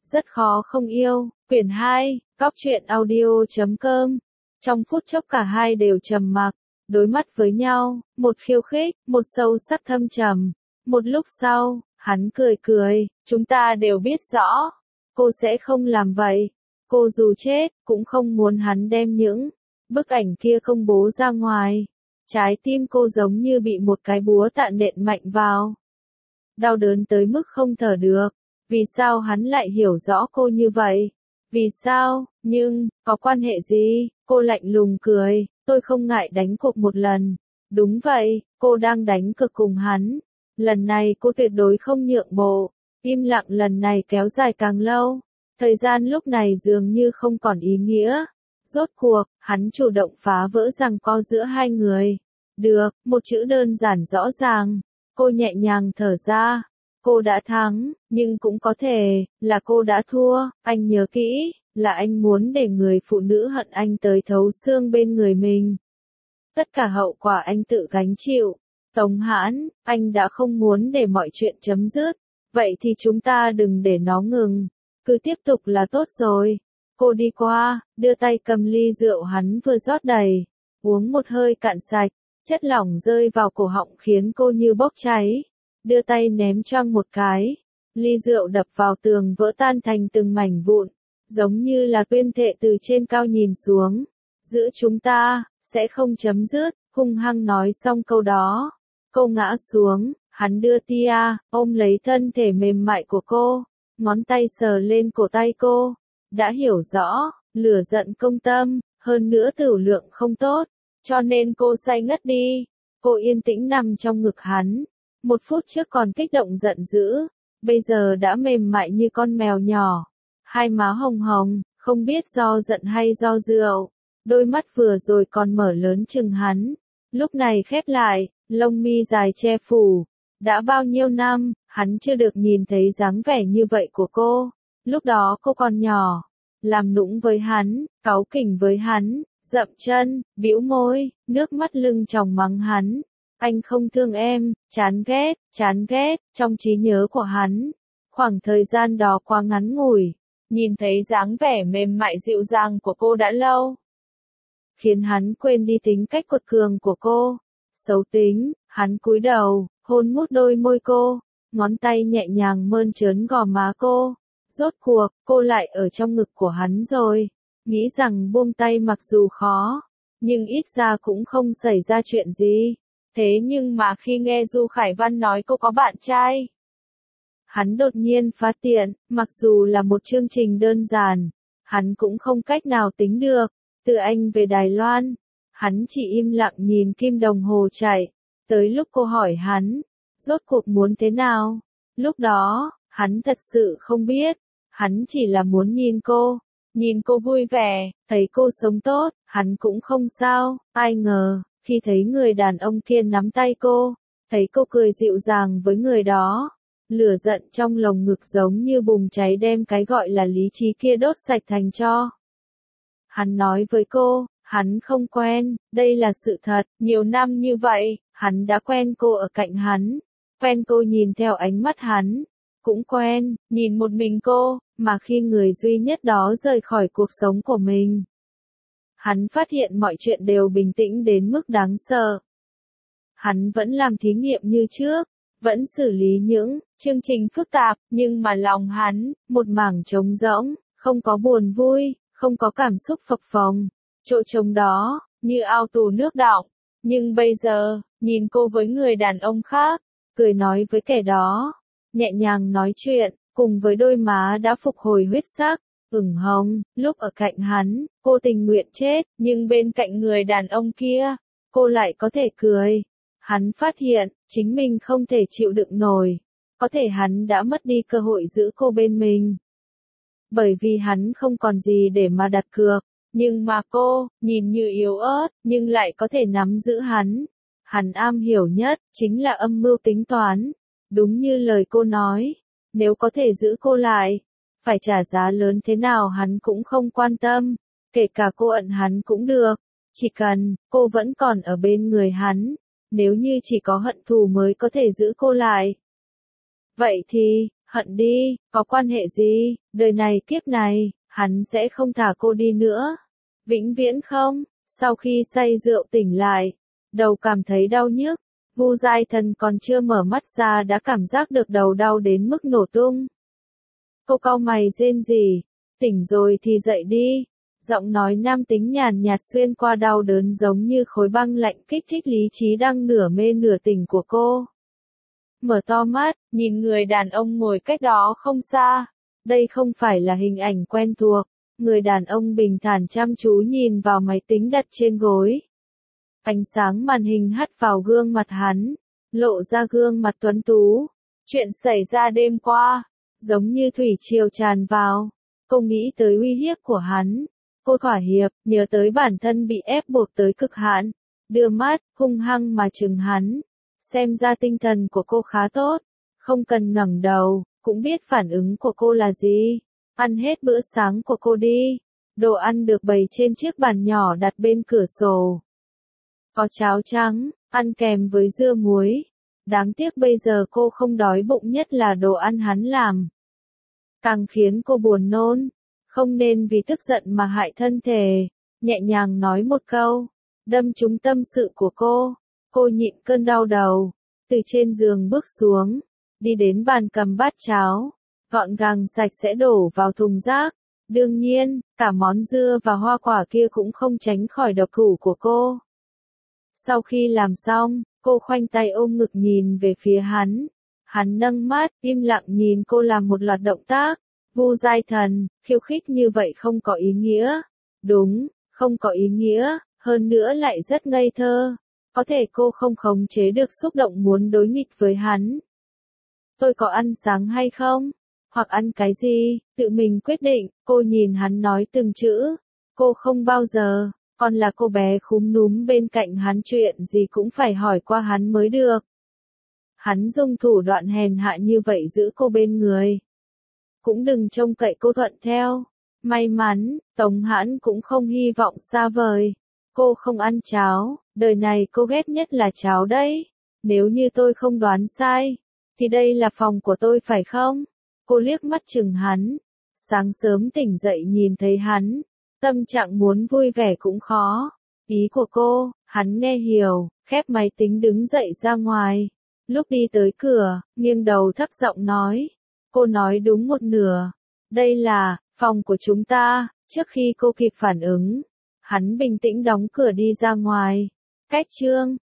Rất khó không yêu, quyển 2, Cóc truyện audio.com. Trong phút chốc cả hai đều trầm mặc, đối mắt với nhau, một khiêu khích, một sâu sắc thâm trầm. Một lúc sau, hắn cười cười, chúng ta đều biết rõ, cô sẽ không làm vậy. Cô dù chết, cũng không muốn hắn đem những bức ảnh kia công bố ra ngoài. Trái tim cô giống như bị một cái búa tạ nện mạnh vào. Đau đớn tới mức không thở được. Vì sao hắn lại hiểu rõ cô như vậy? Vì sao? Nhưng, có quan hệ gì? Cô lạnh lùng cười, tôi không ngại đánh cuộc một lần. Đúng vậy, cô đang đánh cược cùng hắn. Lần này cô tuyệt đối không nhượng bộ. Im lặng lần này kéo dài càng lâu. Thời gian lúc này dường như không còn ý nghĩa. Rốt cuộc, hắn chủ động phá vỡ giằng co giữa hai người. Được, một chữ đơn giản rõ ràng. Cô nhẹ nhàng thở ra. Cô đã thắng, nhưng cũng có thể là cô đã thua. Anh nhớ kỹ, là anh muốn để người phụ nữ hận anh tới thấu xương bên người mình. Tất cả hậu quả anh tự gánh chịu. Tống Hãn, anh đã không muốn để mọi chuyện chấm dứt. Vậy thì chúng ta đừng để nó ngừng. Cứ tiếp tục là tốt rồi. Cô đi qua, đưa tay cầm ly rượu hắn vừa rót đầy. Uống một hơi cạn sạch, chất lỏng rơi vào cổ họng khiến cô như bốc cháy. Đưa tay ném choang một cái. Ly rượu đập vào tường vỡ tan thành từng mảnh vụn. Giống như là tuyên thệ từ trên cao nhìn xuống. Giữa chúng ta, sẽ không chấm dứt, hung hăng nói xong câu đó. Cô ngã xuống, hắn đưa tia, ôm lấy thân thể mềm mại của cô. Ngón tay sờ lên cổ tay cô. Đã hiểu rõ, lửa giận công tâm, hơn nữa tửu lượng không tốt. Cho nên cô say ngất đi. Cô yên tĩnh nằm trong ngực hắn. Một phút trước còn kích động giận dữ, bây giờ đã mềm mại như con mèo nhỏ. Hai má hồng hồng, không biết do giận hay do rượu. Đôi mắt vừa rồi còn mở lớn chừng hắn. Lúc này khép lại, lông mi dài che phủ. Đã bao nhiêu năm, hắn chưa được nhìn thấy dáng vẻ như vậy của cô. Lúc đó cô còn nhỏ. Làm nũng với hắn, cáu kỉnh với hắn, dậm chân, bĩu môi, nước mắt lưng tròng mắng hắn. Anh không thương em, chán ghét, trong trí nhớ của hắn. Khoảng thời gian đó quá ngắn ngủi, nhìn thấy dáng vẻ mềm mại dịu dàng của cô đã lâu. Khiến hắn quên đi tính cách cuột cường của cô. Xấu tính, hắn cúi đầu, hôn mút đôi môi cô, ngón tay nhẹ nhàng mơn trớn gò má cô. Rốt cuộc, cô lại ở trong ngực của hắn rồi. Nghĩ rằng buông tay mặc dù khó, nhưng ít ra cũng không xảy ra chuyện gì. Thế nhưng mà khi nghe Du Khải Văn nói cô có bạn trai, hắn đột nhiên phát tiện, mặc dù là một chương trình đơn giản, hắn cũng không cách nào tính được. Từ Anh về Đài Loan, hắn chỉ im lặng nhìn kim đồng hồ chạy, tới lúc cô hỏi hắn, rốt cuộc muốn thế nào? Lúc đó, hắn thật sự không biết, hắn chỉ là muốn nhìn cô vui vẻ, thấy cô sống tốt, hắn cũng không sao. Ai ngờ, khi thấy người đàn ông kia nắm tay cô, thấy cô cười dịu dàng với người đó, lửa giận trong lồng ngực giống như bùng cháy đem cái gọi là lý trí kia đốt sạch thành tro. Hắn nói với cô, hắn không quen, đây là sự thật, nhiều năm như vậy, hắn đã quen cô ở cạnh hắn, quen cô nhìn theo ánh mắt hắn, cũng quen, nhìn một mình cô, mà khi người duy nhất đó rời khỏi cuộc sống của mình. Hắn phát hiện mọi chuyện đều bình tĩnh đến mức đáng sợ. Hắn vẫn làm thí nghiệm như trước, vẫn xử lý những chương trình phức tạp, nhưng mà lòng hắn, một mảng trống rỗng, không có buồn vui, không có cảm xúc phập phồng. Chỗ trống đó, như ao tù nước đọng. Nhưng bây giờ, nhìn cô với người đàn ông khác, cười nói với kẻ đó, nhẹ nhàng nói chuyện, cùng với đôi má đã phục hồi huyết sắc, ửng hồng, lúc ở cạnh hắn, cô tình nguyện chết, nhưng bên cạnh người đàn ông kia, cô lại có thể cười. Hắn phát hiện, chính mình không thể chịu đựng nổi, có thể hắn đã mất đi cơ hội giữ cô bên mình. Bởi vì hắn không còn gì để mà đặt cược, nhưng mà cô, nhìn như yếu ớt, nhưng lại có thể nắm giữ hắn. Hắn am hiểu nhất, chính là âm mưu tính toán. Đúng như lời cô nói, nếu có thể giữ cô lại, phải trả giá lớn thế nào hắn cũng không quan tâm, kể cả cô ẩn hắn cũng được, chỉ cần cô vẫn còn ở bên người hắn, nếu như chỉ có hận thù mới có thể giữ cô lại. Vậy thì, Hận đi, có quan hệ gì, đời này kiếp này, hắn sẽ không thả cô đi nữa. Vĩnh viễn không, sau khi say rượu tỉnh lại, đầu cảm thấy đau nhức, Vu Giai Thần còn chưa mở mắt ra đã cảm giác được đầu đau đến mức nổ tung. Cô cau mày rên rỉ, tỉnh rồi thì dậy đi. Giọng nói nam tính nhàn nhạt xuyên qua đau đớn giống như khối băng lạnh kích thích lý trí đang nửa mê nửa tỉnh của cô. Mở to mắt, nhìn người đàn ông ngồi cách đó không xa. Đây không phải là hình ảnh quen thuộc. Người đàn ông bình thản chăm chú nhìn vào máy tính đặt trên gối. Ánh sáng màn hình hắt vào gương mặt hắn, lộ ra gương mặt tuấn tú. Chuyện xảy ra đêm qua, giống như thủy triều tràn vào. Cô nghĩ tới uy hiếp của hắn. Cô thỏa hiệp, nhớ tới bản thân bị ép buộc tới cực hạn. Đưa mắt, hung hăng mà chừng hắn. Xem ra tinh thần của cô khá tốt. Không cần ngẩng đầu, cũng biết phản ứng của cô là gì. Ăn hết bữa sáng của cô đi. Đồ ăn được bày trên chiếc bàn nhỏ đặt bên cửa sổ. Có cháo trắng, ăn kèm với dưa muối. Đáng tiếc bây giờ cô không đói bụng, nhất là đồ ăn hắn làm. Càng khiến cô buồn nôn. Không nên vì tức giận mà hại thân thể. Nhẹ nhàng nói một câu, đâm trúng tâm sự của cô. Cô nhịn cơn đau đầu, từ trên giường bước xuống, đi đến bàn cầm bát cháo, gọn gàng sạch sẽ đổ vào thùng rác. Đương nhiên, cả món dưa và hoa quả kia cũng không tránh khỏi độc thủ của cô. Sau khi làm xong, cô khoanh tay ôm ngực nhìn về phía hắn. Hắn nâng mắt, im lặng nhìn cô làm một loạt động tác. Vu Giai Thần, khiêu khích như vậy không có ý nghĩa. Đúng, không có ý nghĩa, hơn nữa lại rất ngây thơ. Có thể cô không khống chế được xúc động muốn đối nghịch với hắn. Tôi có ăn sáng hay không? Hoặc ăn cái gì? Tự mình quyết định, cô nhìn hắn nói từng chữ. Cô không bao giờ, còn là cô bé khúm núm bên cạnh hắn, chuyện gì cũng phải hỏi qua hắn mới được. Hắn dùng thủ đoạn hèn hạ như vậy giữ cô bên người. Cũng đừng trông cậy cô thuận theo. May mắn, Tống Hãn cũng không hy vọng xa vời. Cô không ăn cháo, đời này cô ghét nhất là cháo đấy. Nếu như tôi không đoán sai, thì đây là phòng của tôi phải không? Cô liếc mắt chừng hắn. Sáng sớm tỉnh dậy nhìn thấy hắn, tâm trạng muốn vui vẻ cũng khó. Ý của cô, hắn nghe hiểu, khép máy tính đứng dậy ra ngoài. Lúc đi tới cửa, nghiêng đầu thấp giọng nói. Cô nói đúng một nửa. Đây là phòng của chúng ta. Trước khi cô kịp phản ứng, hắn bình tĩnh đóng cửa đi ra ngoài. Cách chương